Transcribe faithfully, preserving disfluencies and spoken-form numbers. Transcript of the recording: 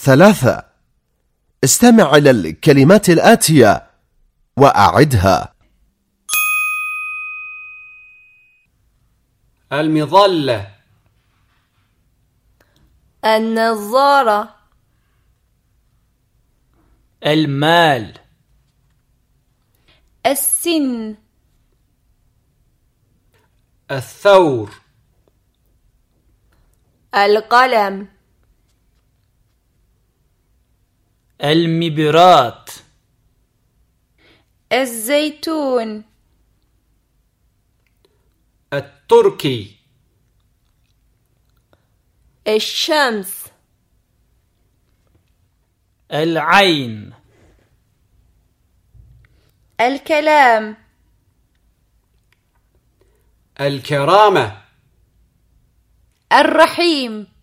ثلاثة. استمع إلى الكلمات الآتية وأعدها. المظلة، النظارة، المال، السن، الثور، القلم، المبرات، الزيتون، التركي، الشمس، العين، الكلام، الكرامة، الرحيم،